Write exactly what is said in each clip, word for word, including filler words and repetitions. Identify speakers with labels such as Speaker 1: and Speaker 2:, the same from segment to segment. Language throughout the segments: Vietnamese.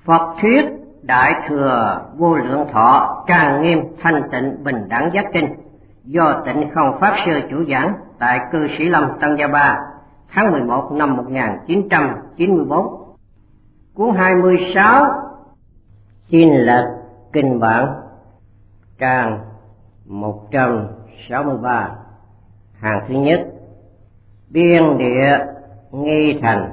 Speaker 1: Phật thuyết Đại Thừa Vô Lượng Thọ Trang Nghiêm Thanh Tịnh Bình Đẳng Giác Kinh do Tịnh Không Pháp Sư chủ giảng tại Cư Sĩ Lâm Tân Gia Ba tháng mười một năm một nghìn chín trăm chín mươi tư. Cuốn hai mươi sáu xin lật kinh bản, trang một trăm sáu mươi ba, hàng thứ nhất. Biên địa nghi thành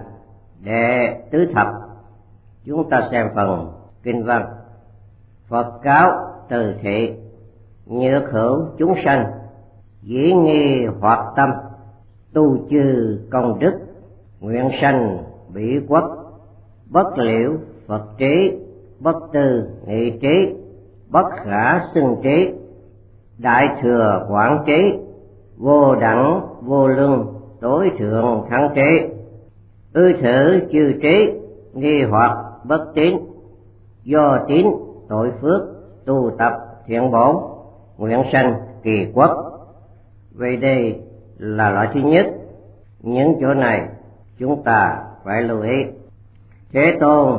Speaker 1: đệ tứ thập. Chúng ta xem phần kinh văn. Phật cáo từ thị, nhược hữu chúng sanh, dĩ nghi hoạt tâm, tu chư công đức, nguyện sanh bỉ quốc, bất liễu Phật trí, bất tư nghị trí, bất khả xưng trí, đại thừa quảng trí, vô đẳng vô luân tối thượng thắng trí, ư thử chư trí, nghi hoặc bất tín, do tín tội phước, tu tập thiện bổn, nguyện sanh kỳ quốc. Vậy đây là loại thứ nhất. Những chỗ này chúng ta phải lưu ý. Thế Tôn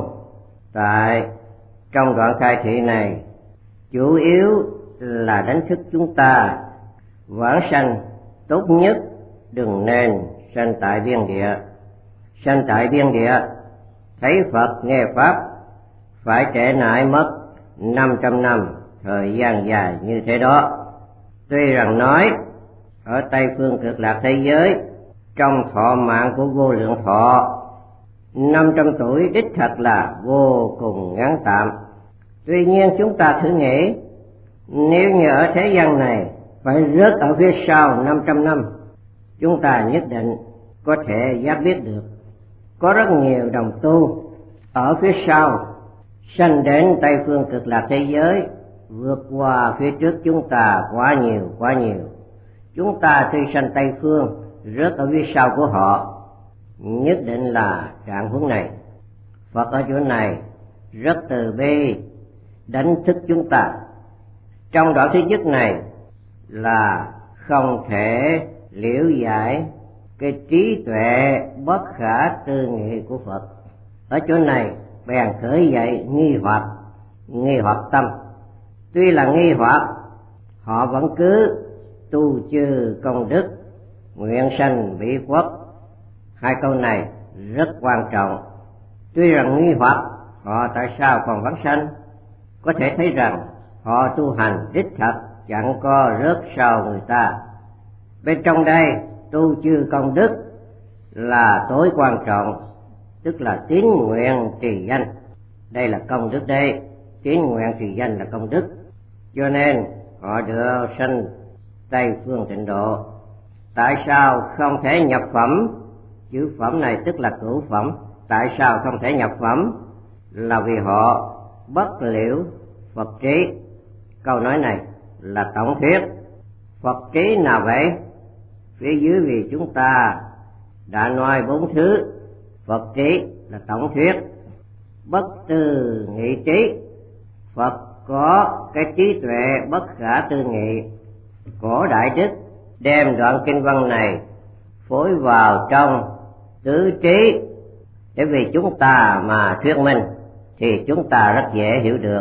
Speaker 1: tại trong đoạn khai thị này chủ yếu là đánh thức chúng ta vãng sanh tốt nhất đừng nên sanh tại biên địa. Sanh tại biên địa thấy Phật nghe Pháp phải trễ nải mất năm trăm năm, thời gian dài như thế đó. Tuy rằng nói ở Tây Phương Cực Lạc thế giới, trong thọ mạng của vô lượng thọ, năm trăm tuổi đích thật là vô cùng ngắn tạm. Tuy nhiên chúng ta thử nghĩ, nếu như ở thế gian này phải rớt ở phía sau năm trăm năm, chúng ta nhất định có thể giác biết được. Có rất nhiều đồng tu ở phía sau sanh đến Tây Phương Cực Lạc thế giới, vượt qua phía trước chúng ta quá nhiều quá nhiều. Chúng ta tuy sanh Tây Phương, rớt ở phía sau của họ, nhất định là trạng huống này. Phật ở chỗ này rất từ bi đánh thức chúng ta. Trong đoạn thứ nhất này là không thể liễu giải cái trí tuệ bất khả tư nghị của Phật. Ở chỗ này bèn khởi dậy nghi hoặc, nghi hoặc tâm. Tuy là nghi hoặc, họ vẫn cứ tu chư công đức, nguyện sanh bỉ quốc. Hai câu này rất quan trọng. Tuy rằng nghi hoặc, họ tại sao còn vãng sanh? Có thể thấy rằng họ tu hành đích thật chẳng có rớt sau người ta. Bên trong đây tu chư công đức là tối quan trọng, tức là tín nguyện trì danh. Đây là công đức đây, tín nguyện trì danh là công đức. Cho nên họ được sanh Tây Phương Tịnh Độ. Tại sao không thể nhập phẩm? Chữ phẩm này tức là cửu phẩm. Tại sao không thể nhập phẩm? Là vì họ bất liễu Phật trí. Câu nói này là tổng thuyết. Phật trí nào vậy? Phía dưới vì chúng ta đã nói bốn thứ. Phật trí là tổng thuyết. Bất tư nghị trí, Phật có cái trí tuệ bất khả tư nghị. Cổ Đại Đức đem đoạn kinh văn này phối vào trong tứ trí để vì chúng ta mà thuyết minh thì chúng ta rất dễ hiểu được.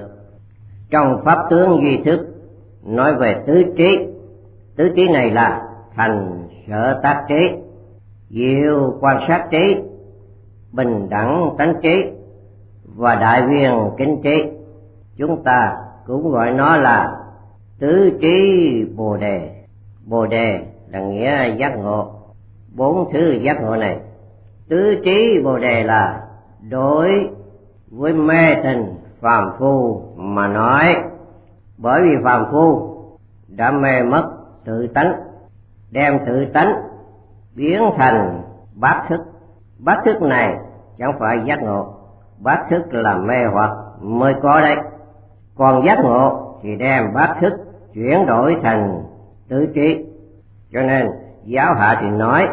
Speaker 1: Trong pháp tướng duy thức nói về tứ trí. Tứ trí này là thành sở tác trí, diệu quan sát trí, bình đẳng tánh trí và đại viên kính trí. Chúng ta cũng gọi nó là tứ trí Bồ Đề. Bồ Đề là nghĩa giác ngộ. Bốn thứ giác ngộ này, tứ trí Bồ Đề là đối với mê tình phàm phu mà nói. Bởi vì phàm phu đã mê mất tự tánh, đem tự tánh biến thành bát thức. Bát thức này chẳng phải giác ngộ, bát thức là mê hoặc mới có đấy. Còn giác ngộ thì đem bát thức chuyển đổi thành tứ trí. Cho nên giáo hạ thì nói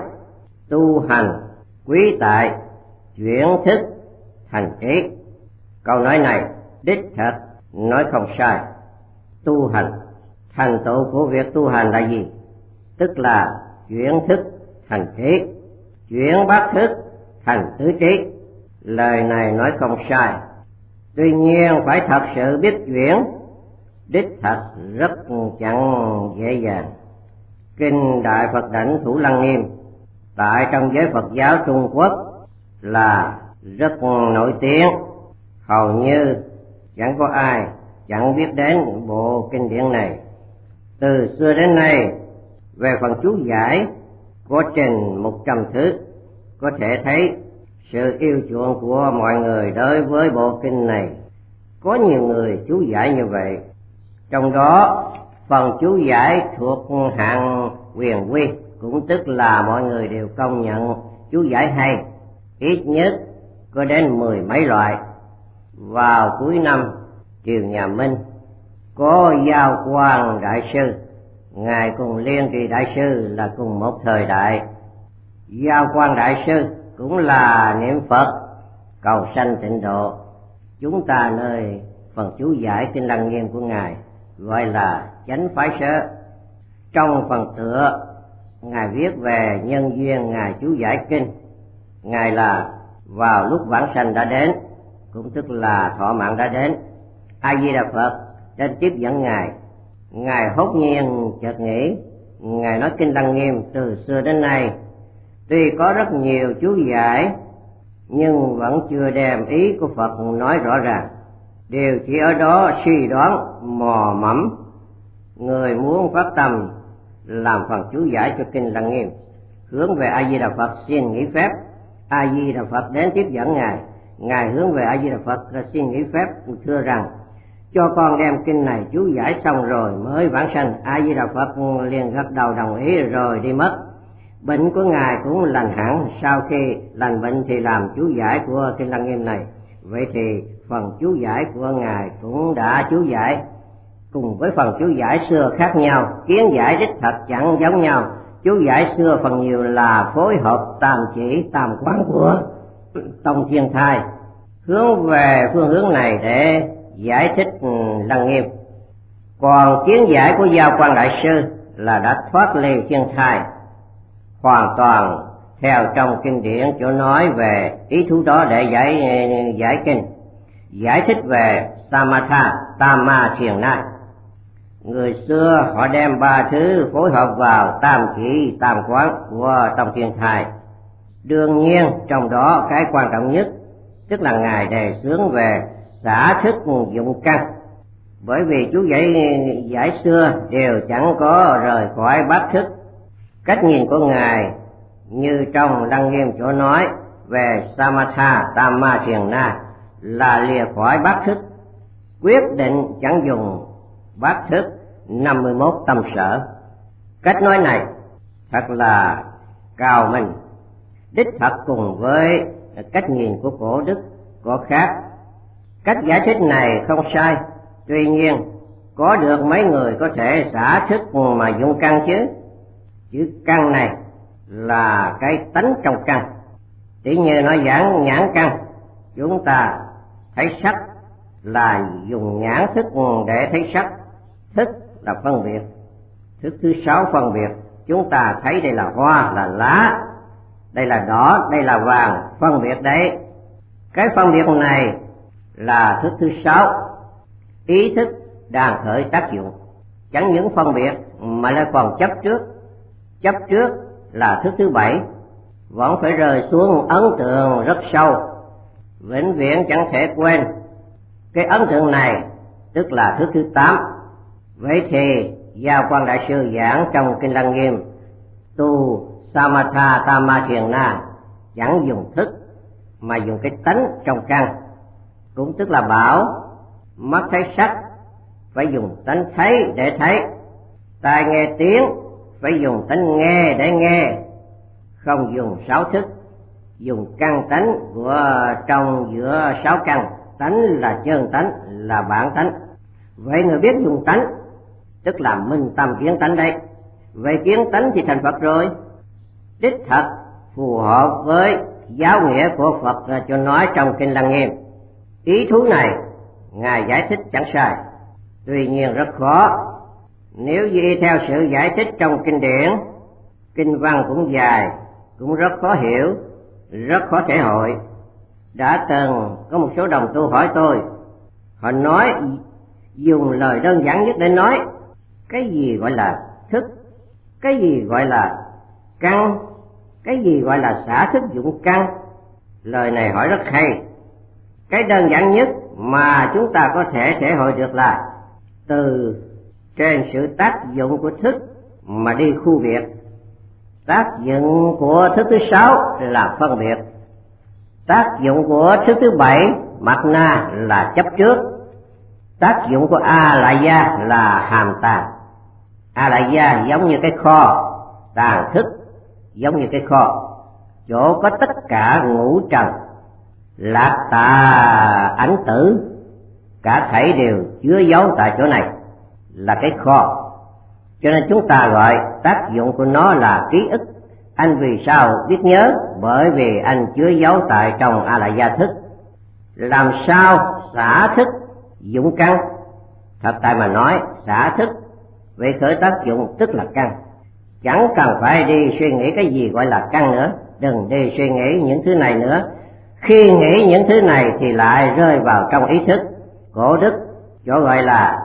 Speaker 1: tu hành quý tại chuyển thức thành trí. Câu nói này đích thật nói không sai. Tu hành, thành tựu của việc tu hành là gì? Tức là chuyển thức thành trí, chuyển bát thức thành tứ trí. Lời này nói không sai. Tuy nhiên phải thật sự biết chuyển, đích thật rất chẳng dễ dàng. Kinh Đại Phật Đảnh Thủ Lăng Nghiêm tại trong giới Phật giáo Trung Quốc là rất nổi tiếng, hầu như chẳng có ai chẳng biết đến bộ kinh điển này. Từ xưa đến nay, về phần chú giải có trên một trăm thứ, có thể thấy sự yêu chuộng của mọi người đối với bộ kinh này. Có nhiều người chú giải như vậy, trong đó phần chú giải thuộc hạng quyền quy, cũng tức là mọi người đều công nhận chú giải hay, ít nhất có đến mười mấy loại. Vào cuối năm triều nhà Minh, có Giao Quang Đại Sư, ngài cùng Liên Trì Đại Sư là cùng một thời đại. Giao Quang Đại Sư cũng là niệm Phật cầu sanh tịnh độ. Chúng ta nơi phần chú giải Kinh Lăng Nghiêm của ngài gọi là Chánh Phái Sớ. Trong phần tựa, ngài viết về nhân duyên ngài chú giải kinh. Ngài là vào lúc vãng sanh đã đến, cũng tức là thọ mạng đã đến. A Di Đà Phật đến tiếp dẫn ngài. Ngài hốt nhiên chợt nghĩ, ngài nói Kinh Lăng Nghiêm từ xưa đến nay tuy có rất nhiều chú giải, nhưng vẫn chưa đem ý của Phật nói rõ ràng, đều chỉ ở đó suy đoán mò mẫm. Người muốn phát tâm làm phần chú giải cho Kinh Lăng Nghiêm, hướng về A Di Đà Phật xin nghỉ phép. A Di Đà Phật đến tiếp dẫn ngài. Ngài hướng về A Di Đà Phật xin nghỉ phép, thưa rằng cho con đem kinh này chú giải xong rồi mới vãng sanh. A Di Đà Phật liền gật đầu đồng ý rồi đi mất. Bệnh của ngài cũng lành hẳn. Sau khi lành bệnh thì làm chú giải của Kinh Lăng Nghiêm này. Vậy thì phần chú giải của ngài cũng đã chú giải. Cùng với phần chú giải xưa khác nhau, kiến giải đích thật chẳng giống nhau. Chú giải xưa phần nhiều là phối hợp tam chỉ tam quán của Tông Thiên Thai, hướng về phương hướng này để giải thích Lăng Nghiêm. Còn kiến giải của Giao Quang Đại Sư là đã thoát ly Thiên Thai, hoàn toàn theo trong kinh điển chỗ nói về ý thú đó để giải giải kinh, giải thích về Samatha, Tama, Thiền Na. Người xưa họ đem ba thứ phối hợp vào tam chỉ tam quán của Tông Thiên Thai. Đương nhiên trong đó cái quan trọng nhất tức là ngài đề xướng về xả thức dụng căn, bởi vì chú giải giải xưa đều chẳng có rời khỏi bát thức. Cách nhìn của ngài như trong Lăng Nghiêm chỗ nói về Samatha, Tama, Thiền Na là lìa khỏi bát thức, quyết định chẳng dùng bát thức năm mươi mốt tâm sở. Cách nói này thật là cao minh, đích thật cùng với cách nhìn của cổ đức có khác. Cách giải thích này không sai, tuy nhiên có được mấy người có thể xả thức mà dụng căn chứ. Chữ căn này là cái tánh trong căn. Tỷ như nói giảng nhãn căn, chúng ta thấy sắc là dùng nhãn thức để thấy sắc. Thức là phân biệt. Thức thứ sáu phân biệt. Chúng ta thấy đây là hoa, là lá, đây là đỏ, đây là vàng, phân biệt đấy. Cái phân biệt này là thức thứ sáu. Ý thức đang khởi tác dụng, chẳng những phân biệt mà lại còn chấp trước. Chấp trước là thức thứ bảy, vẫn phải rơi xuống ấn tượng rất sâu, vĩnh viễn chẳng thể quên. Cái ấn tượng này tức là thức thứ tám. Vậy thì Giao Quang Đại Sư giảng trong Kinh Lăng Nghiêm tu Samatha, Tama, Thiền Na chẳng dùng thức mà dùng cái tánh trong căn, cũng tức là bảo mắt thấy sắc phải dùng tánh thấy để thấy, tai nghe tiếng phải dùng tánh nghe để nghe, không dùng sáu thức, dùng căn tánh của trong giữa sáu căn. Tánh là chân tánh, là bản tánh. Vậy người biết dùng tánh tức là minh tâm kiến tánh đấy. Vậy kiến tánh thì thành Phật rồi. Đích thật phù hợp với giáo nghĩa của Phật cho nói trong Kinh Lăng Nghiêm. Ý thú này ngài giải thích chẳng sai, tuy nhiên rất khó. Nếu y theo sự giải thích trong kinh điển, kinh văn cũng dài, cũng rất khó hiểu, rất khó thể hội. Đã từng có một số đồng tu hỏi tôi Họ nói dùng lời đơn giản nhất để nói cái gì gọi là thức, cái gì gọi là căn, cái gì gọi là xả thức dụng căn. Lời này hỏi rất hay. Cái đơn giản nhất mà chúng ta có thể thể hội được là từ trên sự tác dụng của thức mà đi khu biệt. Tác dụng của thức thứ sáu là phân biệt. Tác dụng của thức thứ bảy mặt na là chấp trước. Tác dụng của a lại gia là hàm tàng. A lại gia giống như cái kho, tàng thức giống như cái kho, chỗ có tất cả ngũ trần, lạc tà ảnh tử, cả thảy đều chứa giấu tại chỗ này, là cái kho. Cho nên chúng ta gọi tác dụng của nó là ký ức. Anh vì sao biết nhớ? Bởi vì anh chứa giấu tại trong a lại gia thức. Làm sao xả thức dụng căn? Thật tại mà nói, xả thức về khởi tác dụng tức là căn. Chẳng cần phải đi suy nghĩ cái gì gọi là căn nữa. Đừng đi suy nghĩ những thứ này nữa. Khi nghĩ những thứ này thì lại rơi vào trong ý thức. Cổ đức chỗ gọi là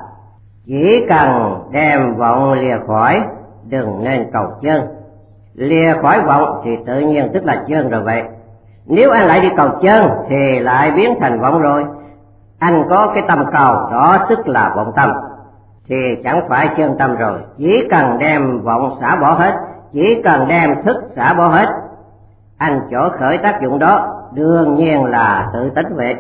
Speaker 1: chỉ cần đem vọng lìa khỏi, đừng nên cầu chân. Lìa khỏi vọng thì tự nhiên tức là chân rồi vậy. Nếu anh lại đi cầu chân thì lại biến thành vọng rồi. Anh có cái tâm cầu, đó tức là vọng tâm, thì chẳng phải chân tâm rồi. Chỉ cần đem vọng xả bỏ hết, chỉ cần đem thức xả bỏ hết, anh chỗ khởi tác dụng đó đương nhiên là tự tánh vậy.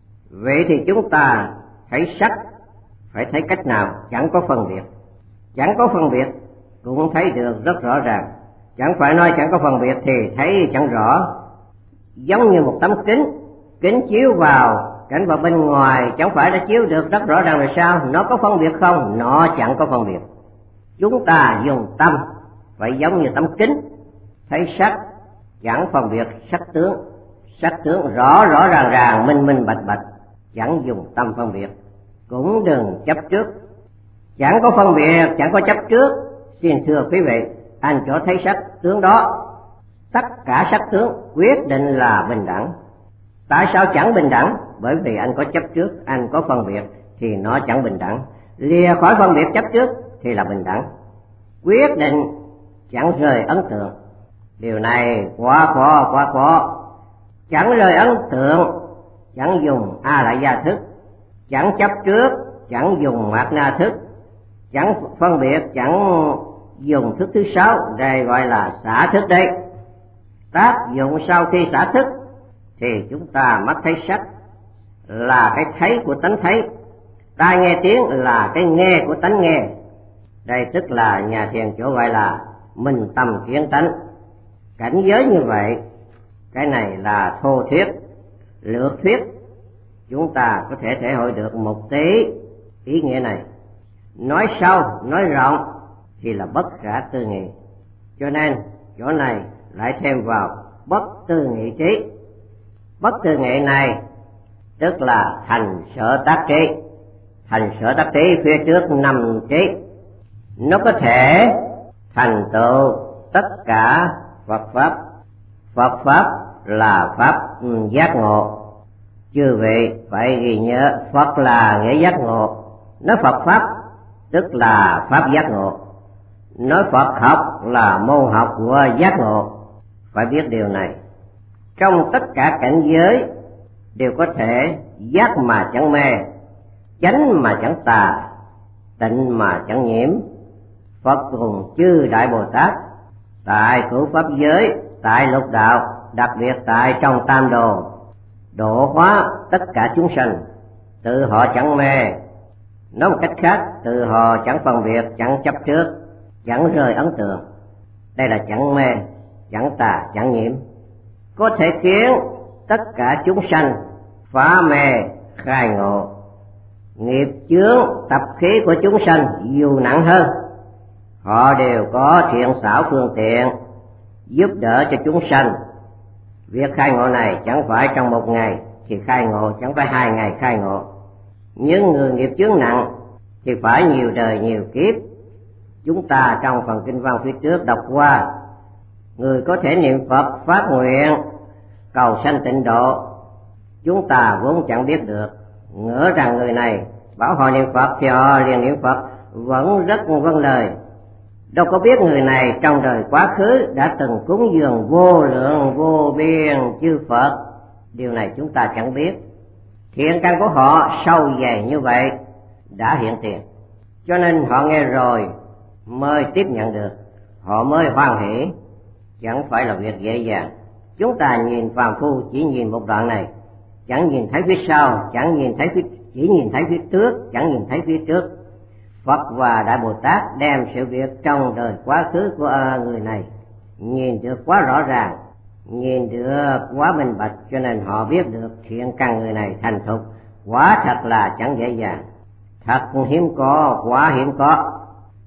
Speaker 1: Vậy thì chúng ta thấy sắc phải thấy cách nào? Chẳng có phân biệt. Chẳng có phân biệt cũng thấy được rất rõ ràng. Chẳng phải nói chẳng có phân biệt thì thấy chẳng rõ. Giống như một tấm kính, kính chiếu vào cảnh vật bên ngoài chẳng phải đã chiếu được rất rõ ràng rồi sao? Nó có phân biệt không? Nó chẳng có phân biệt. Chúng ta dùng tâm phải giống như tấm kính, thấy sắc chẳng phân biệt sắc tướng, sắc tướng rõ rõ ràng ràng, minh minh bạch bạch, chẳng dùng tâm phân biệt. Cũng đừng chấp trước. Chẳng có phân biệt, chẳng có chấp trước. Xin thưa quý vị, anh chỗ thấy sắc tướng đó, tất cả sắc tướng quyết định là bình đẳng. Tại sao chẳng bình đẳng? Bởi vì anh có chấp trước, anh có phân biệt thì nó chẳng bình đẳng. Lìa khỏi phân biệt chấp trước thì là bình đẳng. Quyết định chẳng rời ấn tượng. Điều này quá khó, quá khó. Chẳng rời ấn tượng, chẳng dùng a lại gia thức, chẳng chấp trước, chẳng dùng mạt na thức, chẳng phân biệt, chẳng dùng thức thứ sáu, đây gọi là xả thức đấy. Tác dụng sau khi xả thức thì chúng ta mắt thấy sắc là cái thấy của tánh thấy, tai nghe tiếng là cái nghe của tánh nghe. Đây tức là nhà thiền chỗ gọi là minh tâm kiến tánh. Cảnh giới như vậy, cái này là thô thuyết, lược thuyết. Chúng ta có thể thể hội được một tí ý nghĩa này. Nói sâu, nói rộng thì là bất khả tư nghị. Cho nên chỗ này lại thêm vào bất tư nghị trí. Bất tư nghị này tức là thành sở tác trí. Thành sở tác trí phía trước năm trí. Nó có thể thành tựu tất cả Phật Pháp. Phật Pháp là Pháp giác ngộ. Chư vị phải ghi nhớ, Phật là nghĩa giác ngộ. Nói Phật Pháp tức là Pháp giác ngộ. Nói Phật học là môn học của giác ngộ. Phải biết điều này. Trong tất cả cảnh giới đều có thể giác mà chẳng mê, chánh mà chẳng tà, tịnh mà chẳng nhiễm. Phật cùng chư Đại Bồ Tát tại cửu pháp giới, tại lục đạo, đặc biệt tại trong tam đồ, độ hóa tất cả chúng sanh. Tự họ chẳng mê, nói một cách khác, tự họ chẳng phân biệt, chẳng chấp trước, chẳng rơi ấn tượng. Đây là chẳng mê, chẳng tà, chẳng nhiễm, có thể khiến tất cả chúng sanh phá mê khai ngộ. Nghiệp chướng tập khí của chúng sanh dù nặng hơn, họ đều có thiện xảo phương tiện giúp đỡ cho chúng sanh. Việc khai ngộ này chẳng phải trong một ngày thì khai ngộ, chẳng phải hai ngày khai ngộ. Những người nghiệp chướng nặng thì phải nhiều đời nhiều kiếp. Chúng ta trong phần kinh văn phía trước đọc qua, người có thể niệm Phật phát nguyện cầu sanh tịnh độ, chúng ta vốn chẳng biết được. ngỡ rằng người này bảo họ niệm Phật thì họ liền niệm Phật, vẫn rất vâng lời. Đâu có biết người này trong đời quá khứ đã từng cúng dường vô lượng vô biên chư Phật. Điều này chúng ta chẳng biết. Thiện căn của họ sâu dày như vậy đã hiện tiền, cho nên họ nghe rồi mới tiếp nhận được, họ mới hoan hỷ. Chẳng phải là việc dễ dàng. Chúng ta nhìn phàm phu chỉ nhìn một đoạn này, chẳng nhìn thấy phía sau, chẳng nhìn thấy phía, chỉ nhìn thấy phía trước, chẳng nhìn thấy phía trước. Phật và Đại Bồ Tát đem sự việc trong đời quá khứ của người này nhìn được quá rõ ràng, nhìn được quá minh bạch, cho nên họ biết được thiện căn người này thành thục. Quả thật là chẳng dễ dàng, thật hiếm có, quá hiếm có.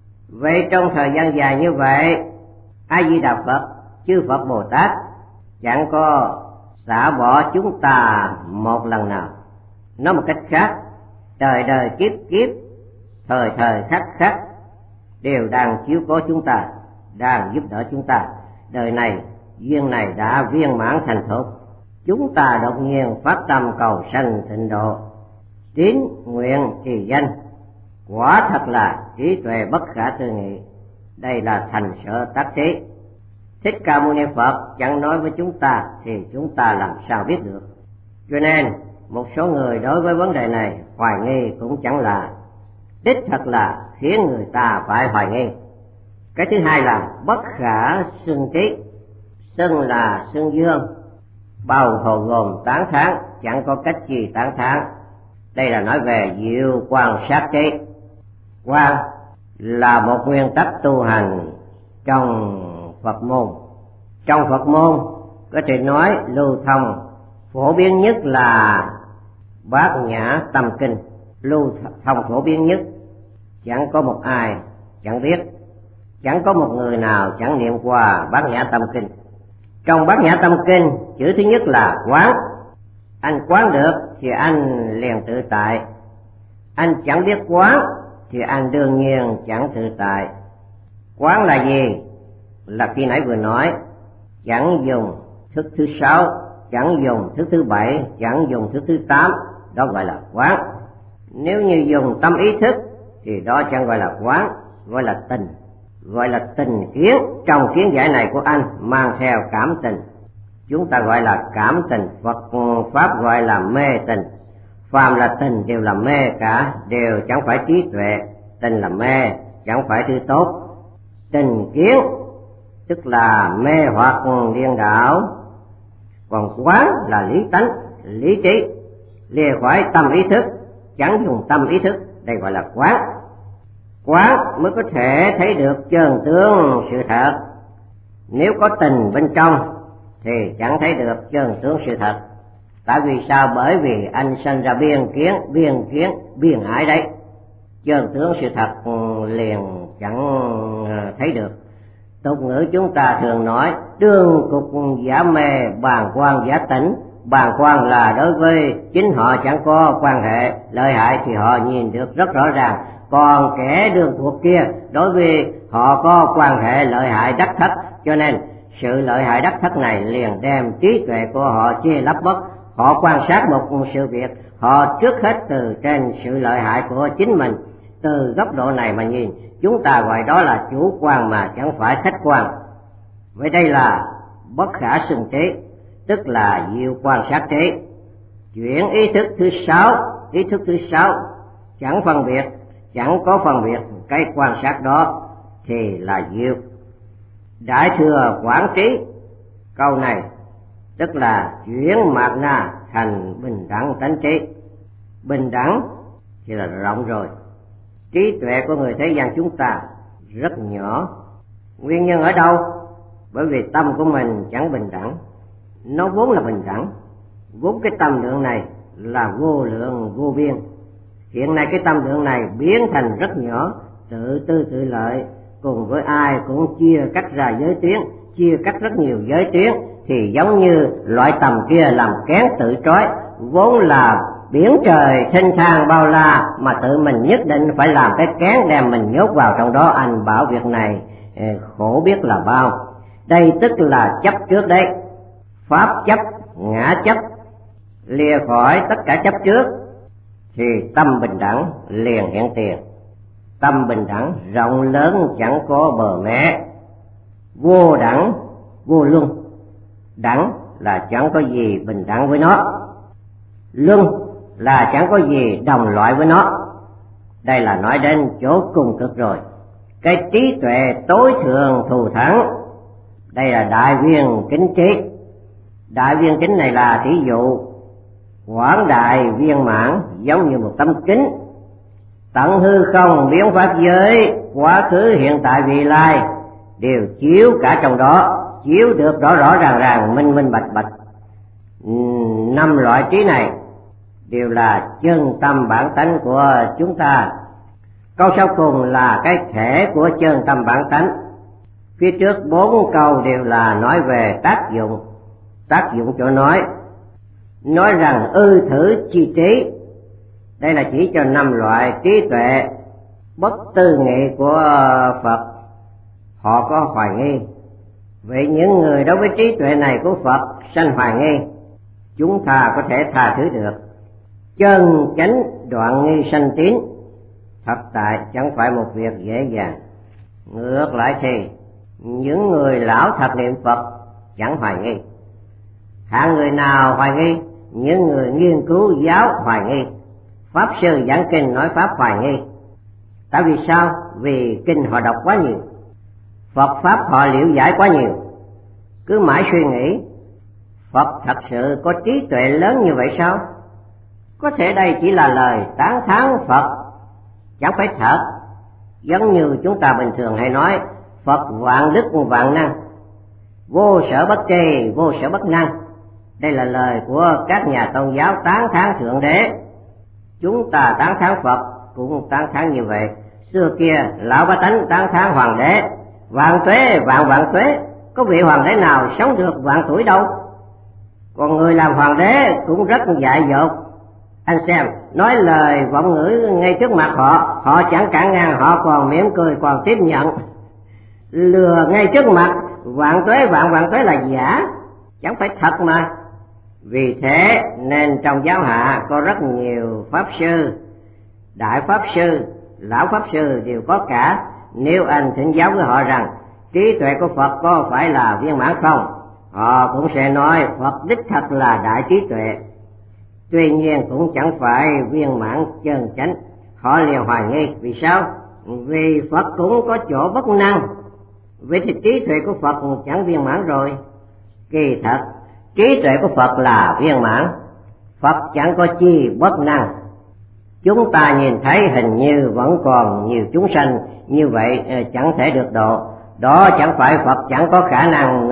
Speaker 1: Vậy trong thời gian dài như vậy, A Di Đà Phật, chư Phật Bồ Tát chẳng có xả bỏ chúng ta một lần nào. Nói một cách khác, đời đời kiếp kiếp, thời thời khắc khắc đều đang chiếu cố chúng ta, đang giúp đỡ chúng ta. Đời này duyên này đã viên mãn thành thục, chúng ta đột nhiên phát tâm cầu sanh tịnh độ, tín nguyện trì danh, quả thật là trí tuệ bất khả tư nghị. Đây là thành sở tác trí. Thích Ca Mâu Ni Phật chẳng nói với chúng ta thì chúng ta làm sao biết được. Cho nên một số người đối với vấn đề này hoài nghi cũng chẳng là, đích thật là khiến người ta phải hoài nghi. Cái thứ hai là bất khả xưng trí. Xưng là xưng dương, bao hồ gồm tán thán, chẳng có cách gì tán thán. Đây là nói về diệu quan sát trí. Quan là một nguyên tắc tu hành trong Phật môn. Trong Phật môn có thể nói lưu thông phổ biến nhất là Bát Nhã Tâm Kinh. Lưu thông phổ biến nhất, chẳng có một ai chẳng biết, chẳng có một người nào chẳng niệm qua Bát Nhã Tâm Kinh. Trong Bát Nhã Tâm Kinh, chữ thứ nhất là quán. Anh quán được thì anh liền tự tại, anh chẳng biết quán thì anh đương nhiên chẳng tự tại. Quán là gì? Là khi nãy vừa nói, chẳng dùng thức thứ sáu, chẳng dùng thức thứ bảy, chẳng dùng thức thứ tám, đó gọi là quán. Nếu như dùng tâm ý thức thì đó chẳng gọi là quán, gọi là tình, gọi là tình kiến. Trong kiến giải này của anh mang theo cảm tình, chúng ta gọi là cảm tình. Phật Pháp gọi là mê tình. Phàm là tình đều là mê cả, đều chẳng phải trí tuệ. Tình là mê, chẳng phải thứ tốt. Tình kiến tức là mê hoặc điên đảo. Còn quán là lý tánh, lý trí, lìa khỏi tâm ý thức, chẳng dùng tâm ý thức, đây gọi là quán. Quán mới có thể thấy được chân tướng sự thật. Nếu có tình bên trong thì chẳng thấy được chân tướng sự thật. Tại vì sao? Bởi vì anh sinh ra biên kiến, biên kiến, biên ái đấy. Chân tướng sự thật liền chẳng thấy được. Tục ngữ chúng ta thường nói đương cục giả mê, bàng quan giả tỉnh. Bàng quan là đối với chính họ chẳng có quan hệ lợi hại thì họ nhìn được rất rõ ràng. Còn kẻ đương cuộc kia đối với họ có quan hệ lợi hại đắc thất, cho nên sự lợi hại đắc thất này liền đem trí tuệ của họ chia lấp mất. Họ quan sát một sự việc, họ trước hết từ trên sự lợi hại của chính mình, từ góc độ này mà nhìn, chúng ta gọi đó là chủ quan mà chẳng phải khách quan. Vậy đây là bất khả xưng trí, tức là diệu quan sát trí. Chuyển ý thức thứ sáu, ý thức thứ sáu chẳng phân biệt, chẳng có phân biệt cái quan sát đó thì là diệu. Đại thừa quán trí, câu này tức là chuyển mạt na thành bình đẳng tánh trí. Bình đẳng thì là rộng rồi. Trí tuệ của người thế gian chúng ta rất nhỏ. Nguyên nhân ở đâu? Bởi vì tâm của mình chẳng bình đẳng. Nó vốn là bình đẳng, vốn cái tâm lượng này là vô lượng vô biên. Hiện nay cái tâm lượng này biến thành rất nhỏ, tự tư tự lợi, cùng với ai cũng chia cắt ra giới tuyến, chia cắt rất nhiều giới tuyến, thì giống như loại tầm kia làm kén tự trói, vốn là biển trời thênh thang bao la mà tự mình nhất định phải làm cái kén đem mình nhốt vào trong đó. Anh bảo việc này khổ biết là bao. Đây tức là chấp trước đấy. Pháp chấp, ngã chấp, lìa khỏi tất cả chấp trước thì tâm bình đẳng liền hiện tiền. Tâm bình đẳng rộng lớn chẳng có bờ mé, vô đẳng vô luân. Đẳng là chẳng có gì bình đẳng với nó, luân là chẳng có gì đồng loại với nó. Đây là nói đến chỗ cùng cực rồi. Cái trí tuệ tối thượng thù thắng, đây là đại viên kính trí. Đại viên kính này là thí dụ, quảng đại viên mãn giống như một tấm kính, tận hư không biến pháp giới, quá khứ hiện tại vị lai đều chiếu cả trong đó, chiếu được rõ rõ ràng ràng, minh minh bạch bạch. Năm loại trí này đều là chân tâm bản tánh của chúng ta. Câu sau cùng là cái thể của chân tâm bản tánh. Phía trước bốn câu đều là nói về tác dụng. Tác dụng chỗ nói nói rằng ư thử chi trí, đây là chỉ cho năm loại trí tuệ bất tư nghị của Phật. Họ có hoài nghi, vậy những người đối với trí tuệ này của Phật sanh hoài nghi, chúng ta có thể tha thứ được. Chân chánh đoạn nghi sanh tín, thật tại chẳng phải một việc dễ dàng. Ngược lại thì những người lão thật niệm Phật chẳng hoài nghi. Hạng người nào hoài nghi? Những người nghiên cứu giáo hoài nghi. Pháp sư giảng kinh nói pháp hoài nghi. Tại vì sao? Vì kinh họ đọc quá nhiều, Phật pháp họ liễu giải quá nhiều, cứ mãi suy nghĩ Phật thật sự có trí tuệ lớn như vậy sao? Có thể đây chỉ là lời tán thán Phật, chẳng phải thật. Giống như chúng ta bình thường hay nói Phật vạn đức vạn năng, vô sở bất tri vô sở bất năng. Đây là lời của các nhà tôn giáo tán thán Thượng Đế. Chúng ta tán thán Phật cũng tán thán như vậy. Xưa kia lão bá tánh tán thán Hoàng đế, vạn tuế vạn vạn tuế, có vị hoàng đế nào sống được vạn tuổi đâu. Còn người làm hoàng đế cũng rất dại dột. Anh xem, nói lời vọng ngữ ngay trước mặt họ, họ chẳng cản ngang, họ còn mỉm cười, còn tiếp nhận. Lừa ngay trước mặt, vạn tuế vạn vạn tuế là giả, chẳng phải thật mà. Vì thế nên trong giáo hạ có rất nhiều pháp sư, đại pháp sư, lão pháp sư đều có cả. Nếu anh thỉnh giáo với họ rằng trí tuệ của Phật có phải là viên mãn không, họ cũng sẽ nói Phật đích thật là đại trí tuệ, tuy nhiên cũng chẳng phải viên mãn chân chánh. Họ liền hoài nghi. Vì sao? Vì Phật cũng có chỗ bất năng. Vậy thì trí tuệ của Phật chẳng viên mãn rồi. Kỳ thật trí tuệ của Phật là viên mãn, Phật chẳng có chi bất năng. Chúng ta nhìn thấy hình như vẫn còn nhiều chúng sanh như vậy chẳng thể được độ. Đó chẳng phải Phật chẳng có khả năng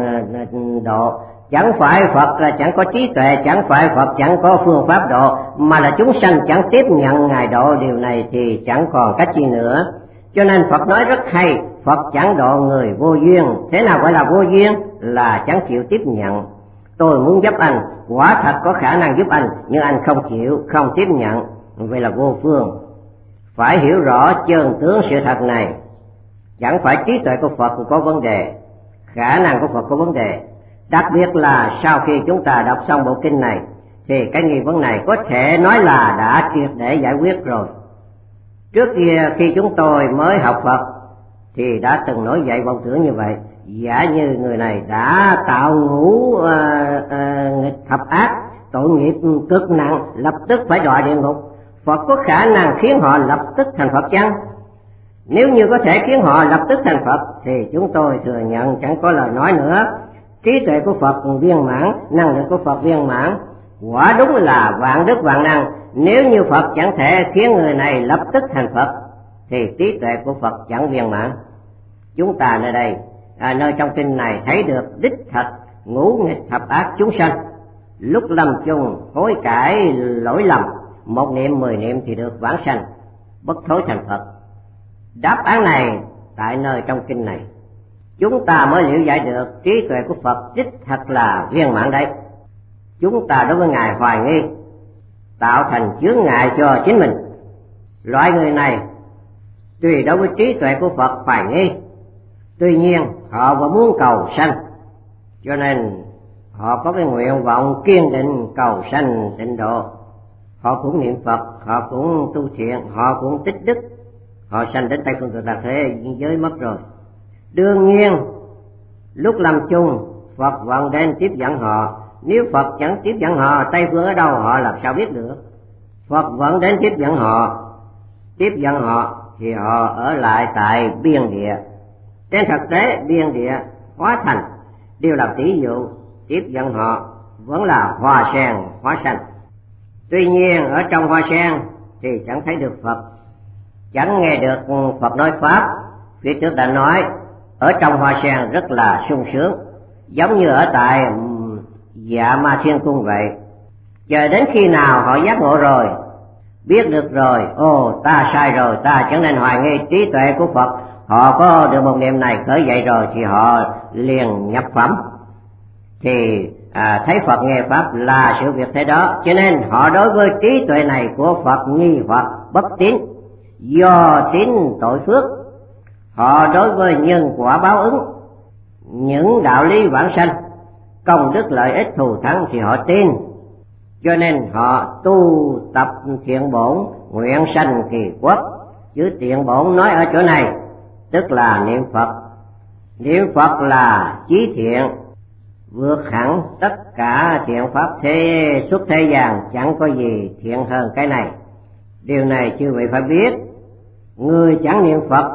Speaker 1: độ, chẳng phải Phật chẳng có trí tuệ, chẳng phải Phật chẳng có phương pháp độ, mà là chúng sanh chẳng tiếp nhận Ngài độ. Điều này thì chẳng còn cách chi nữa. Cho nên Phật nói rất hay, Phật chẳng độ người vô duyên. Thế nào gọi là vô duyên? Là chẳng chịu tiếp nhận. Tôi muốn giúp anh, quả thật có khả năng giúp anh, nhưng anh không chịu, không tiếp nhận, vậy là vô phương. Phải hiểu rõ chân tướng sự thật này. Chẳng phải trí tuệ của Phật có vấn đề, khả năng của Phật có vấn đề. Đặc biệt là sau khi chúng ta đọc xong bộ kinh này, thì cái nghi vấn này có thể nói là đã triệt để giải quyết rồi. Trước kia khi chúng tôi mới học Phật thì đã từng nổi dậy vọng tưởng như vậy. Giả như người này đã tạo ngũ uh, uh, nghịch thập ác, tội nghiệp cực nặng, lập tức phải đọa địa ngục, Phật có khả năng khiến họ lập tức thành Phật chăng? Nếu như có thể khiến họ lập tức thành Phật thì chúng tôi thừa nhận chẳng có lời nói nữa. Trí tuệ của Phật viên mãn, năng lực của Phật viên mãn, quả đúng là vạn đức vạn năng. Nếu như Phật chẳng thể khiến người này lập tức thành Phật thì trí tuệ của Phật chẳng viên mãn. Chúng ta nơi đây, à, nơi trong kinh này thấy được đích thật ngũ nghịch thập ác chúng sanh lúc lâm chung hối cải lỗi lầm, một niệm mười niệm thì được vãng sanh, bất thối thành Phật. Đáp án này tại nơi trong kinh này, chúng ta mới liễu giải được trí tuệ của Phật đích thật là viên mãn đấy. Chúng ta đối với Ngài hoài nghi, tạo thành chướng ngại cho chính mình. Loại người này tuy đối với trí tuệ của Phật hoài nghi, tuy nhiên họ vẫn muốn cầu sanh, cho nên họ có cái nguyện vọng kiên định cầu sanh tịnh độ. họ cũng niệm Phật, họ cũng tu thiện, họ cũng tích đức, họ sanh đến Tây Phương Cực Lạc thế giới mất rồi. Đương nhiên lúc lâm chung Phật vận đến tiếp dẫn họ, nếu Phật chẳng tiếp dẫn họ, Tây Phương ở đâu họ làm sao biết được. Phật vận đến tiếp dẫn họ, tiếp dẫn họ thì họ ở lại tại biên địa. Trên thực tế biên địa hóa thành đều là tỷ dụ, tiếp dẫn họ vẫn là hoa sen hóa sanh. Tuy nhiên ở trong hoa sen thì chẳng thấy được Phật, chẳng nghe được Phật nói pháp. Phía trước đã nói ở trong hoa sen rất là sung sướng, giống như ở tại Dạ Ma Thiên Cung vậy. Chờ đến khi nào họ giác ngộ rồi, biết được rồi, ồ ta sai rồi, ta chẳng nên hoài nghi trí tuệ của Phật, họ có được một niệm này khởi dậy rồi thì họ liền nhập phẩm. Thì à, thấy Phật nghe pháp là sự việc thế đó, cho nên họ đối với trí tuệ này của Phật nghi hoặc bất tín, do tín tội phước. Họ đối với nhân quả báo ứng, những đạo lý vãng sanh, công đức lợi ích thù thắng thì họ tin, cho nên họ tu tập thiện bổn, nguyện sanh kỳ quốc. Chứ thiện bổn nói ở chỗ này tức là niệm Phật. Niệm Phật là chí thiện, vượt hẳn tất cả thiện pháp thế xuất thế gian, chẳng có gì thiện hơn cái này. Điều này chư vị phải biết. Người chẳng niệm Phật,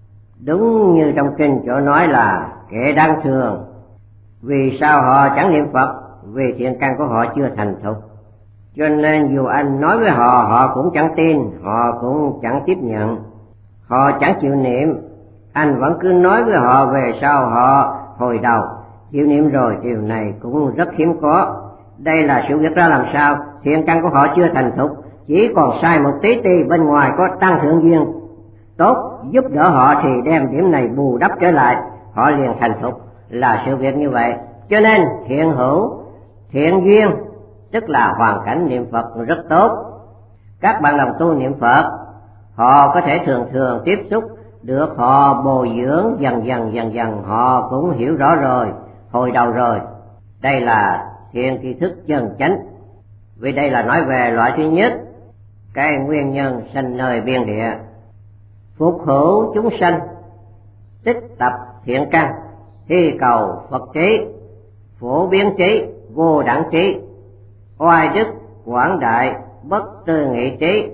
Speaker 1: đúng như trong kinh chỗ nói là kẻ đáng thương. Vì sao họ chẳng niệm Phật? Vì thiện căn của họ chưa thành thục. Cho nên dù anh nói với họ, họ cũng chẳng tin, họ cũng chẳng tiếp nhận, họ chẳng chịu niệm. Anh vẫn cứ nói với họ, về sau họ hồi đầu chịu niệm rồi. Điều này cũng rất hiếm có. Đây là sự việc ra làm sao? Thiện căn của họ chưa thành thục, chỉ còn sai một tí ti, bên ngoài có tăng thượng duyên tốt giúp đỡ họ thì đem điểm này bù đắp trở lại, họ liền thành thục, là sự việc như vậy. Cho nên thiện hữu, thiện duyên tức là hoàn cảnh niệm Phật rất tốt. Các bạn đồng tu niệm Phật, họ có thể thường thường tiếp xúc được, họ bồi dưỡng dần dần dần dần, họ cũng hiểu rõ rồi, hồi đầu rồi. Đây là thiện tri thức chân chánh. Vì đây là nói về loại thứ nhất, cái nguyên nhân sanh nơi biên địa. Phục hữu chúng sanh, tích tập thiện căn, thi cầu Phật trí, phổ biến trí, vô đẳng trí, oai đức quảng đại, bất tư nghị trí,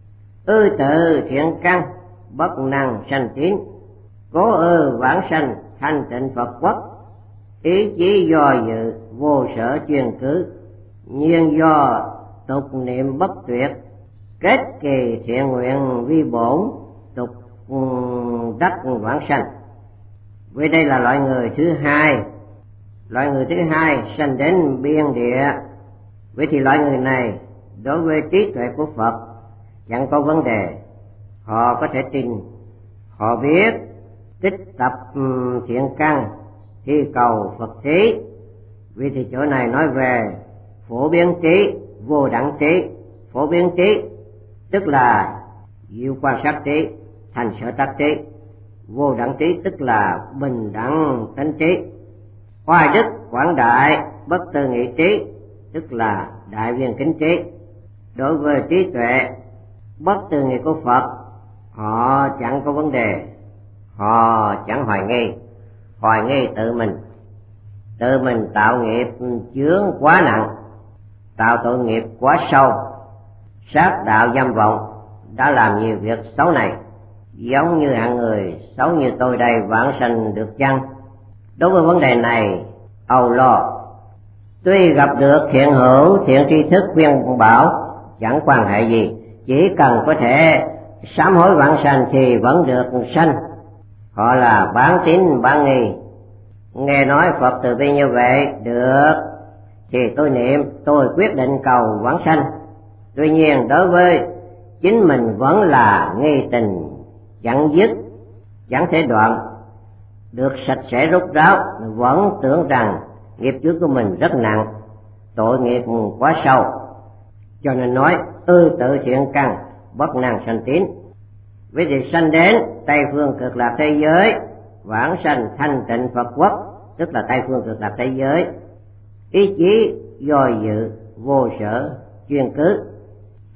Speaker 1: ư tự thiện căn, bất năng sanh tín, cố ư vãng sanh, thanh tịnh Phật quốc, ý chí do dự, vô sở chuyên cứ, nhiên do tục niệm bất tuyệt, kết kỳ thiện nguyện vi bổn, tục đắc vãng sanh. Vì đây là loại người thứ hai. Loại người thứ hai sanh đến biên địa. Vậy thì loại người này đối với trí tuệ của Phật chẳng có vấn đề, họ có thể tin, họ biết tích tập thiện căn, thi cầu Phật trí. Vì thì chỗ này nói về phổ biến trí, vô đẳng trí. Phổ biến trí tức là diệu quan sát trí, thành sở tác trí. Vô đẳng trí tức là bình đẳng tánh trí. Oai đức quảng đại, bất tư nghị trí tức là đại viên kính trí. Đối với trí tuệ bất tư nghị của Phật, họ chẳng có vấn đề, họ chẳng hoài nghi. Hoài nghi tự mình, tự mình tạo nghiệp chướng quá nặng, tạo tội nghiệp quá sâu, sát đạo dâm vọng, đã làm nhiều việc xấu này. Giống như hạng người xấu như tôi đây vãng sanh được chăng? Đối với vấn đề này âu lo. Tuy gặp được thiện hữu, thiện tri thức khuyên bảo chẳng quan hệ gì, chỉ cần có thể sám hối vãng sanh thì vẫn được sanh. Họ là bán tín bán nghi, nghe nói Phật từ bi như vậy được thì tôi niệm, tôi quyết định cầu vãng sanh. Tuy nhiên đối với chính mình vẫn là nghi tình chẳng dứt, chẳng thể đoạn được sạch sẽ rốt ráo, vẫn tưởng rằng nghiệp trước của mình rất nặng, tội nghiệp quá sâu, cho nên nói ư tự thiện căn, bất năng sanh tín. Vì thì sanh đến Tây Phương Cực Lạc thế giới, vãng sanh thanh tịnh Phật quốc, tức là Tây Phương Cực Lạc thế giới. Ý chí do dự, vô sở chuyên cứ,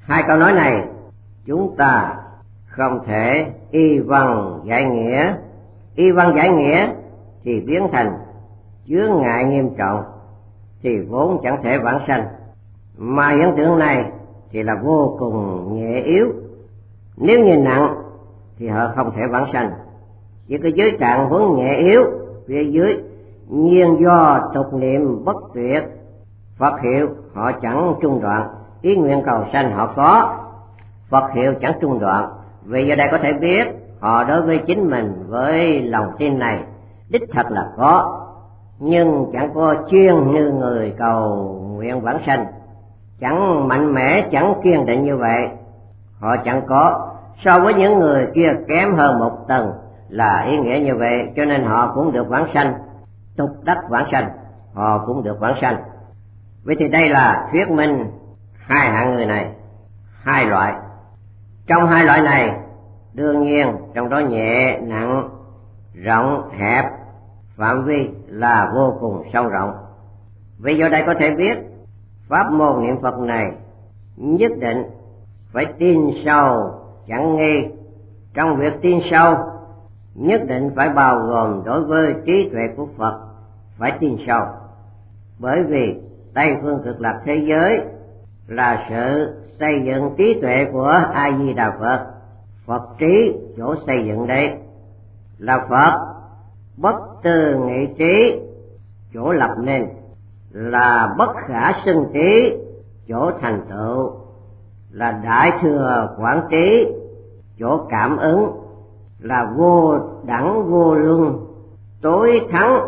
Speaker 1: Hai câu nói này chúng ta không thể y văn giải nghĩa. Y văn giải nghĩa thì biến thành chướng ngại nghiêm trọng, thì vốn chẳng thể vãng sanh. Mà hiện tượng này thì là vô cùng nhẹ yếu. Nếu như nặng thì họ không thể vãng sanh. Chỉ có giới trạng vốn nhẹ yếu phía dưới, nhiên do tục niệm bất tuyệt, Phật hiệu họ chẳng trung đoạn. Ý nguyện cầu sanh họ có, Phật hiệu chẳng trung đoạn. Vì giờ đây có thể biết họ đối với chính mình với lòng tin này đích thật là có, nhưng chẳng có chuyên như người cầu nguyện vãng sanh, chẳng mạnh mẽ, chẳng kiên định như vậy. Họ chẳng có. So với những người kia kém hơn một tầng là ý nghĩa như vậy, cho nên họ cũng được vãng sanh, tục đắc vãng sanh, họ cũng được vãng sanh. Vậy thì đây là thuyết minh hai hạng người này, hai loại. Trong hai loại này, đương nhiên trong đó nhẹ nặng, rộng hẹp, phạm vi là vô cùng sâu rộng. Vì do đây có thể biết pháp môn niệm Phật này nhất định phải tin sâu chẳng nghi. Trong việc tin sâu nhất định phải bao gồm đối với trí tuệ của Phật, phải tin sâu. Bởi vì Tây phương cực lạc thế giới là sự xây dựng trí tuệ của A Di Đà Phật. Phật trí chỗ xây dựng đây là Phật, bất tư nghị trí chỗ lập nên, là bất khả xưng trí chỗ thành tựu, là đại thừa quảng trí chỗ cảm ứng, là vô đẳng vô luân tối thắng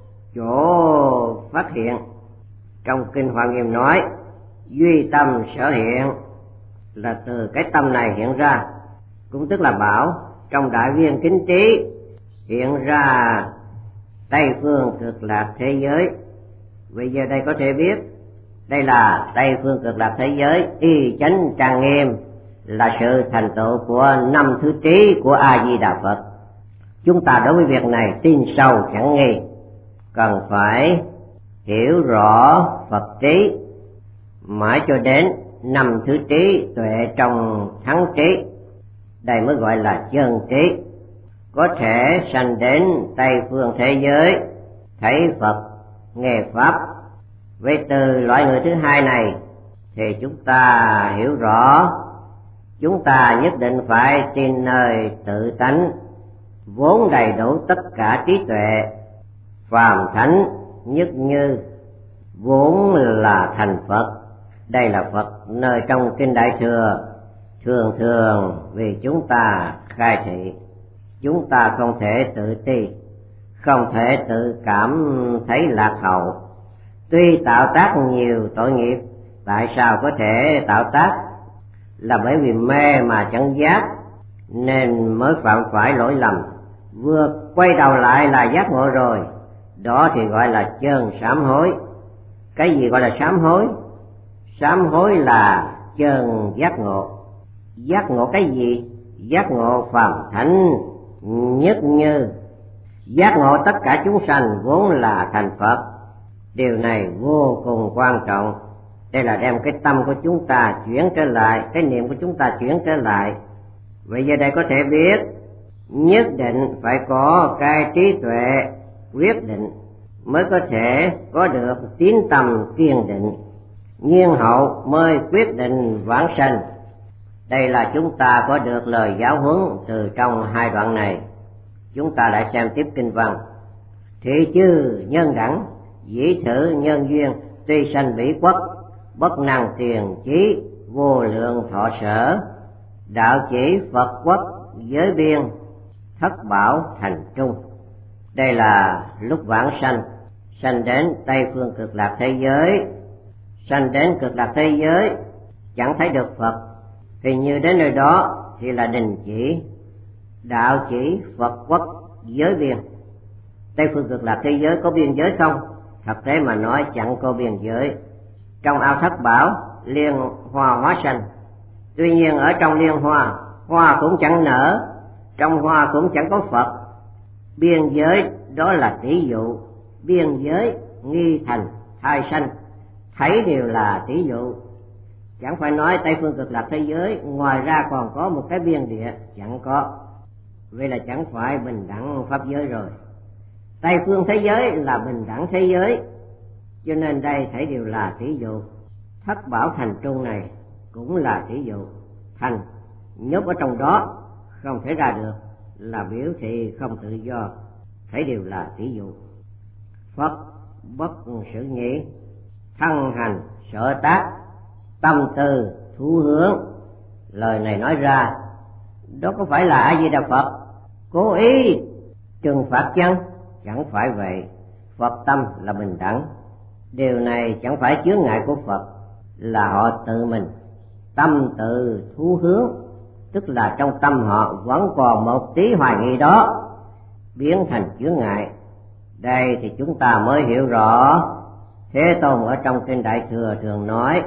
Speaker 1: chỗ phát hiện. Trong kinh Hoa Nghiêm nói duy tâm sở hiện, là từ cái tâm này hiện ra, cũng tức là bảo trong đại viên kính trí hiện ra Tây phương cực lạc thế giới. Bây giờ đây có thể biết đây là Tây phương cực lạc thế giới y chánh trang nghiêm, là sự thành tựu của năm thứ trí của A Di Đà Phật. Chúng ta đối với việc này tin sâu chẳng nghi, cần phải hiểu rõ Phật trí mãi cho đến năm thứ trí tuệ trong thắng trí. Đây mới gọi là chân trí. Có thể sanh đến Tây phương thế giới, thấy Phật, nghe Pháp. Với từ loại người thứ hai này thì chúng ta hiểu rõ, chúng ta nhất định phải tin nơi tự tánh vốn đầy đủ tất cả trí tuệ, phàm thánh nhất như vốn là thành Phật. Đây là Phật nơi trong kinh Đại Thừa thường thường vì chúng ta khai thị. Chúng ta không thể tự ti, không thể tự cảm thấy lạc hậu. Tuy tạo tác nhiều tội nghiệp, tại sao có thể tạo tác? Là bởi vì mê mà chẳng giác nên mới phạm phải lỗi lầm. Vừa quay đầu lại là giác ngộ rồi, đó thì gọi là chân sám hối. Cái gì gọi là sám hối? Sám hối là chân giác ngộ. Giác ngộ cái gì? Giác ngộ phàm thánh nhất như, giác ngộ tất cả chúng sanh vốn là thành Phật. Điều này vô cùng quan trọng. Đây là đem cái tâm của chúng ta chuyển trở lại, cái niệm của chúng ta chuyển trở lại. Vậy giờ đây có thể biết nhất định phải có cái trí tuệ quyết định mới có thể có được tín tâm kiên định, nhiên hậu mới quyết định vãng sanh. Đây là chúng ta có được lời giáo huấn từ trong hai đoạn này. Chúng ta lại xem tiếp kinh văn. Thị chư nhân đẳng, dĩ thử nhân duyên, tuy sanh bỉ quốc, bất năng tiền chí, vô lượng thọ sở, đạo chỉ Phật quốc giới biên, thất bảo thành trung. Đây là lúc vãng sanh, sanh đến Tây phương cực lạc thế giới. Sanh đến cực lạc thế giới chẳng thấy được Phật, thì như đến nơi đó thì là đình chỉ, đạo chỉ Phật quốc giới biên. Tây phương cực lạc thế giới có biên giới không? Thật thế mà nói chẳng có biên giới. Trong ao thất bảo liên hoa hóa sanh, tuy nhiên ở trong liên hoa, hoa cũng chẳng nở, trong hoa cũng chẳng có Phật. Biên giới đó là tỷ dụ, biên giới nghi thành thai sanh, thấy đều là tỷ dụ. Chẳng phải nói Tây phương cực lạc thế giới ngoài ra còn có một cái biên địa, chẳng có. Vậy là chẳng phải bình đẳng pháp giới rồi. Tây phương thế giới là bình đẳng thế giới, cho nên đây thảy đều là thí dụ. Thất bảo thành trung này cũng là thí dụ. Thành nhốt ở trong đó không thể ra được là biểu thị không tự do, thảy đều là thí dụ. Phật bất sự nhĩ, thân hành sở tác, tâm từ thú hướng. Lời này nói ra, đó có phải là A Di Đà Phật cố ý trừng phạt chăng? Chẳng phải vậy. Phật tâm là bình đẳng. Điều này chẳng phải chướng ngại của Phật, là họ tự mình tâm tự thú hướng, tức là trong tâm họ vẫn còn một tí hoài nghi đó, biến thành chướng ngại. Đây thì chúng ta mới hiểu rõ. Thế Tôn ở trong kinh Đại Thừa thường nói,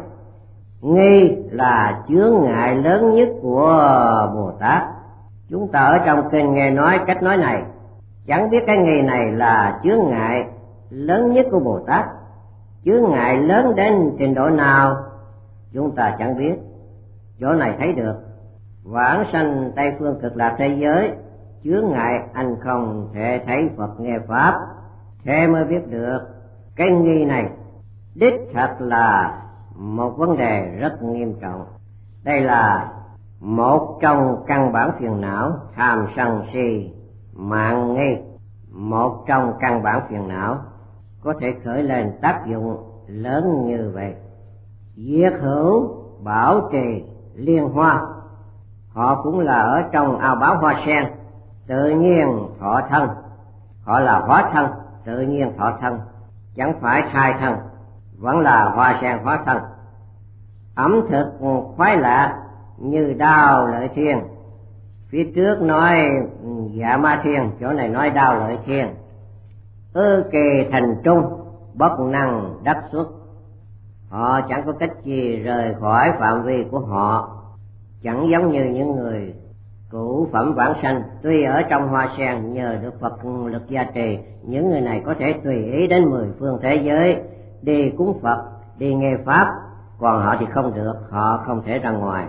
Speaker 1: nghi là chướng ngại lớn nhất của Bồ Tát. Chúng ta ở trong kinh nghe nói cách nói này, chẳng biết cái nghi này là chướng ngại lớn nhất của Bồ Tát. Chướng ngại lớn đến trình độ nào chúng ta chẳng biết. Chỗ này thấy được, vãng sanh Tây phương cực lạc thế giới, chướng ngại anh không thể thấy Phật nghe Pháp. Thế mới biết được cái nghi này đích thật là một vấn đề rất nghiêm trọng. Đây là một trong căn bản phiền não tham sân si mạng nghi. Một trong căn bản phiền não có thể khởi lên tác dụng lớn như vậy. Diệt hữu bảo trì liên hoa, họ cũng là ở trong ao báo hoa sen, tự nhiên thọ thân. Họ là hóa thân, tự nhiên thọ thân, chẳng phải thai thân, vẫn là hoa sen hóa thân. Ẩm thực khoái lạc như đao lợi thiên. Phía trước nói dạ ma thiên, chỗ này nói đao lợi thiên. Ư kỳ thành trung, bất năng đắc xuất. Họ chẳng có cách gì rời khỏi phạm vi của họ, chẳng giống như những người cửu phẩm vãng sanh. Tuy ở trong hoa sen nhờ được Phật lực gia trì, những người này có thể tùy ý đến mười phương thế giới đi cúng Phật, đi nghe Pháp, còn họ thì không được, họ không thể ra ngoài.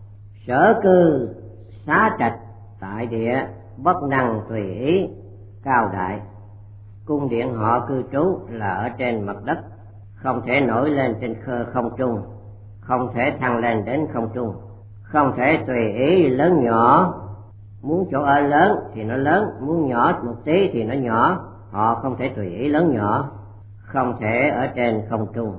Speaker 1: Sở cư xá trạch tại địa, bất năng tùy ý cao đại. Cung điện họ cư trú là ở trên mặt đất, không thể nổi lên trên khơ không trung, không thể thăng lên đến không trung, không thể tùy ý lớn nhỏ. Muốn chỗ ở lớn thì nó lớn, muốn nhỏ một tí thì nó nhỏ. Họ không thể tùy ý lớn nhỏ, không thể ở trên không trung.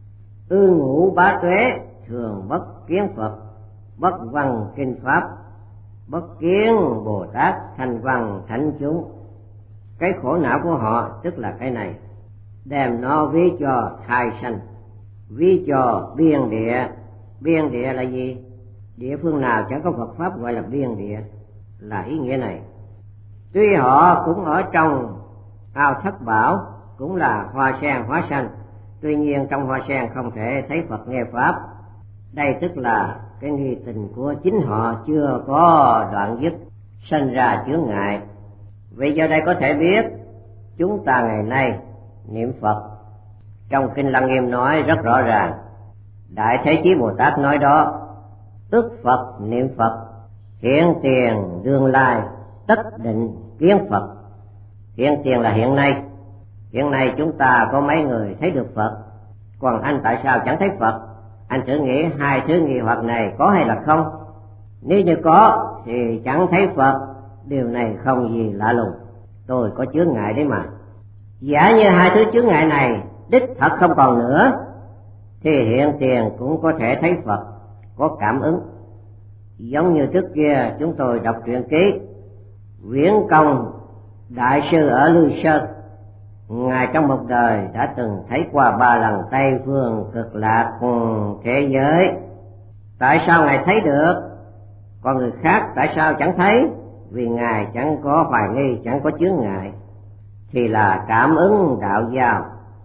Speaker 1: Ư ngũ bá tuế, thường bất kiến Phật, bất văn kinh Pháp, bất kiến Bồ Tát, thành văn thánh chúng. Cái khổ não của họ tức là cái này, đem nó ví cho thai sanh, ví cho biên địa. Biên địa là gì? Địa phương nào chẳng có Phật Pháp gọi là biên địa, là ý nghĩa này. Tuy họ cũng ở trong ao thất bảo, cũng là hoa sen hóa sanh, tuy nhiên trong hoa sen không thể thấy Phật nghe Pháp. Đây tức là cái nghi tình của chính họ chưa có đoạn dứt, sinh ra chướng ngại. Vì giờ đây có thể biết chúng ta ngày nay niệm Phật. Trong kinh Lăng Nghiêm nói rất rõ ràng, Đại Thế Chí Bồ Tát nói đó, tức Phật niệm Phật, hiện tiền đương lai, tất định kiến Phật. Hiện tiền là hiện nay. Hiện nay chúng ta có mấy người thấy được Phật, còn anh tại sao chẳng thấy Phật? Anh thử nghĩ hai thứ nghi hoặc này có hay là không? Nếu như có thì chẳng thấy Phật, điều này không gì lạ lùng. Tôi có chướng ngại đấy mà. Giả như hai thứ chướng ngại này đích thật không còn nữa, thì hiện tiền cũng có thể thấy Phật, có cảm ứng. Giống như trước kia chúng tôi đọc truyện ký, Viễn Công đại sư ở Lư Sơn, ngài trong một đời đã từng thấy qua ba lần Tây phương cực lạc thế giới. Tại sao ngài thấy được, còn người khác tại sao chẳng thấy? Vì ngài chẳng có hoài nghi, chẳng có chướng ngại, thì là cảm ứng đạo giao.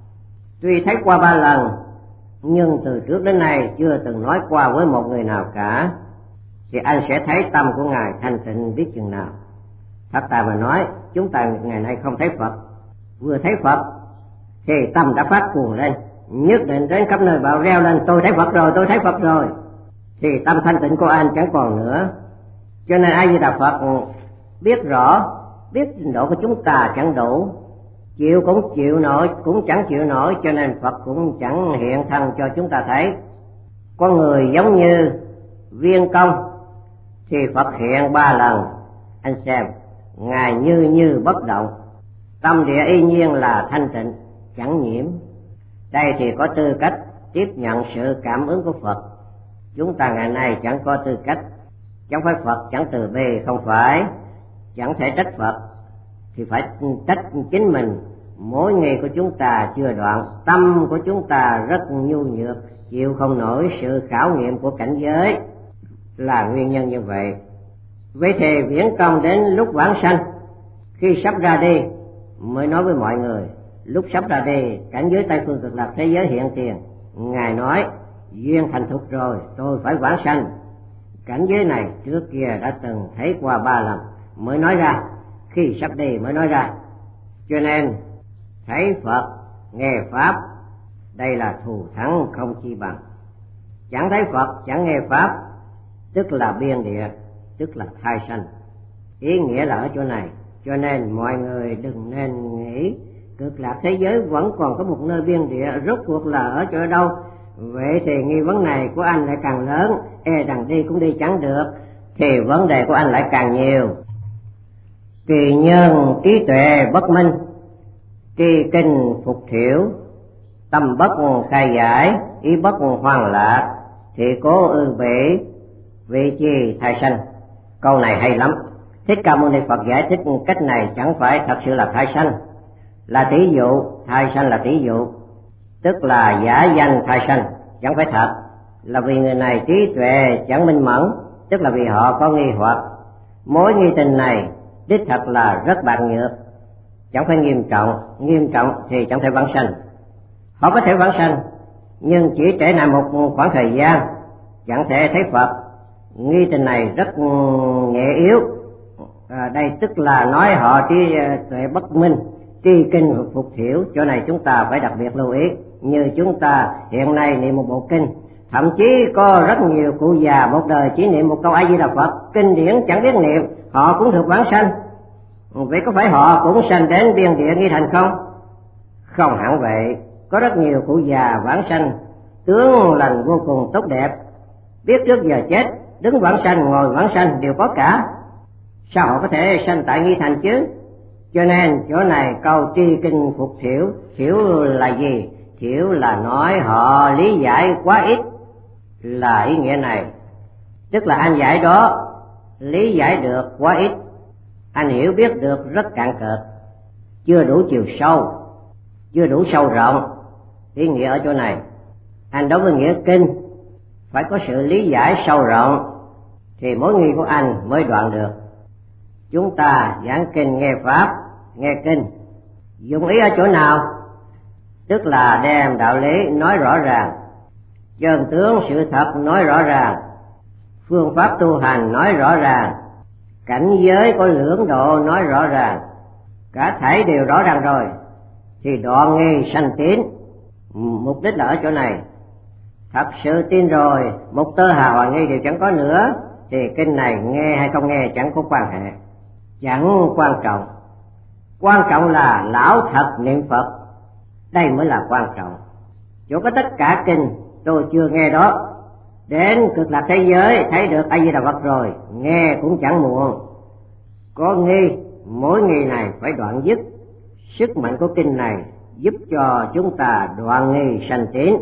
Speaker 1: Tuy thấy qua ba lần, nhưng từ trước đến nay chưa từng nói qua với một người nào cả, thì anh sẽ thấy tâm của ngài thanh tịnh biết chừng nào. Thật tại mà nói, chúng ta ngày nay không thấy Phật, vừa thấy Phật thì tâm đã phát cuồng lên, nhất định đến khắp nơi bảo reo lên tôi thấy Phật rồi, tôi thấy Phật rồi, thì tâm thanh tịnh của anh chẳng còn nữa. Cho nên A Di Đà Phật biết rõ, biết trình độ của chúng ta chẳng đủ, chịu cũng chịu nổi, cũng chẳng chịu nổi, cho nên Phật cũng chẳng hiện thân cho chúng ta thấy. Con người giống như viên công thì Phật hiện ba lần, anh xem, Ngài như như bất động, tâm địa y nhiên là thanh tịnh, chẳng nhiễm. Đây thì có tư cách tiếp nhận sự cảm ứng của Phật. Chúng ta ngày nay chẳng có tư cách, chẳng phải Phật chẳng từ bi, không phải, chẳng thể trách Phật, thì phải trách chính mình. Mỗi ngày của chúng ta chưa đoạn, tâm của chúng ta rất nhu nhược, chịu không nổi sự khảo nghiệm của cảnh giới, là nguyên nhân như vậy. Vậy thì viễn công đến lúc vãng sanh, khi sắp ra đi mới nói với mọi người, lúc sắp ra đi cảnh giới Tây Phương Cực Lạc thế giới hiện tiền. Ngài nói duyên thành thục rồi, tôi phải vãng sanh. Cảnh giới này trước kia đã từng thấy qua ba lần mới nói ra, khi sắp đi mới nói ra. Cho nên thấy Phật, nghe Pháp, đây là thù thắng không chi bằng. Chẳng thấy Phật, chẳng nghe Pháp, tức là biên địa, tức là thai sanh. Ý nghĩa là ở chỗ này. Cho nên mọi người đừng nên nghĩ Cực Lạc thế giới vẫn còn có một nơi biên địa, rốt cuộc là ở chỗ đâu. Vậy thì nghi vấn này của anh lại càng lớn, e rằng đi cũng đi chẳng được, thì vấn đề của anh lại càng nhiều. Kỳ nhân trí tuệ bất minh, tri kinh phục thiểu, tâm bất khai giải, ý bất hoang lạc, thì cố ư bỉ, vị chi thai sanh. Câu này hay lắm. Thích Ca Mâu Ni Phật giải thích cách này chẳng phải thật sự là thai sanh, là tỷ dụ, thai sanh là tỷ dụ, tức là giả danh thai sanh, chẳng phải thật, là vì người này trí tuệ chẳng minh mẫn, tức là vì họ có nghi hoặc. Mối nghi tình này đích thật là rất bạc nhược, chẳng phải nghiêm trọng, nghiêm trọng thì chẳng thể vãng sanh. Họ có thể vãng sanh, nhưng chỉ trễ lại một khoảng thời gian, chẳng thể thấy Phật. Nghi tình này rất nhẹ yếu. À, đây tức là nói họ trí tuệ bất minh, tri kinh phục thiểu. Chỗ này chúng ta phải đặc biệt lưu ý. Như chúng ta hiện nay niệm một bộ kinh, thậm chí có rất nhiều cụ già một đời chỉ niệm một câu A Di Đà Phật, kinh điển chẳng biết niệm, họ cũng được vãng sanh. Vậy có phải họ cũng sanh đến biên địa nghi thành không? Không hẳn vậy. Có rất nhiều cụ già vãng sanh tướng lành vô cùng tốt đẹp, biết trước giờ chết, đứng vãng sanh, ngồi vãng sanh đều có cả. Sao họ có thể sanh tại nghi thành chứ? Cho nên chỗ này câu tri kinh phục thiểu, thiểu là gì? Thiểu là nói họ lý giải quá ít, là ý nghĩa này. Tức là anh giải đó lý giải được quá ít, anh hiểu biết được rất cạn cợt, chưa đủ chiều sâu, chưa đủ sâu rộng. Ý nghĩa ở chỗ này, anh đối với nghĩa kinh phải có sự lý giải sâu rộng thì mối nghi của anh mới đoạn được. Chúng ta giảng kinh nghe Pháp, nghe kinh, dùng ý ở chỗ nào? Tức là đem đạo lý nói rõ ràng, chân tướng sự thật nói rõ ràng, phương pháp tu hành nói rõ ràng, cảnh giới có lưỡng độ nói rõ ràng, cả thảy đều rõ ràng rồi, thì đoạn nghi sanh tín. Mục đích là ở chỗ này. Thật sự tin rồi, một tơ hà hoài nghi đều chẳng có nữa, thì kinh này nghe hay không nghe chẳng có quan hệ, chẳng quan trọng. Quan trọng là lão thật niệm Phật, đây mới là quan trọng. Chỗ có tất cả kinh tôi chưa nghe đó, đến Cực Lạc thế giới thấy được A Di Đà Phật rồi, nghe cũng chẳng muộn. Có nghi, mỗi nghi này phải đoạn dứt. Sức mạnh của kinh này giúp cho chúng ta đoạn nghi sanh tín.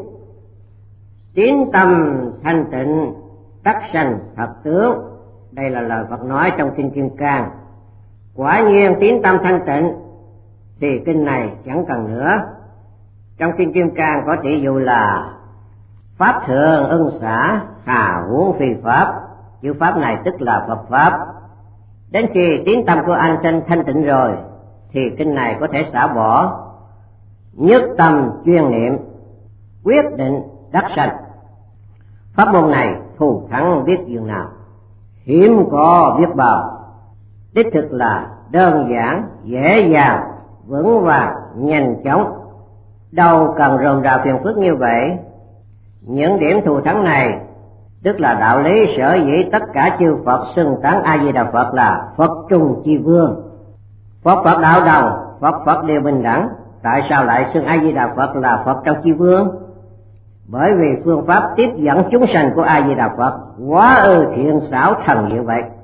Speaker 1: Tín tâm thanh tịnh, đắc sanh thật tướng. Đây là lời Phật nói trong kinh Kim Cang. Quả nhiên tín tâm thanh tịnh thì kinh này chẳng cần nữa. Trong kinh Kim Cang có tỷ dụ là pháp thường ưng xả, hà huống phi pháp. Chữ pháp này tức là Phật pháp. Đến khi tín tâm của anh thanh thanh tịnh rồi thì kinh này có thể xả bỏ. Nhất tâm chuyên niệm, quyết định đắc sanh. Pháp môn này thù thắng biết dường nào, hiếm có biết bao. Đích thực là đơn giản, dễ dàng, vững vàng, nhanh chóng. đâu cần rườm rà phiền phức như vậy. Những điểm thù thắng này tức là đạo lý sở dĩ tất cả chư Phật xưng tán A Di Đà Phật là Phật trung chi vương. Phật Phật đạo đồng, Phật Phật đều bình đẳng, tại sao lại xưng A Di Đà Phật là Phật trong chi vương? Bởi vì phương pháp tiếp dẫn chúng sanh của A Di Đà Phật quá ư thiện xảo thần như vậy.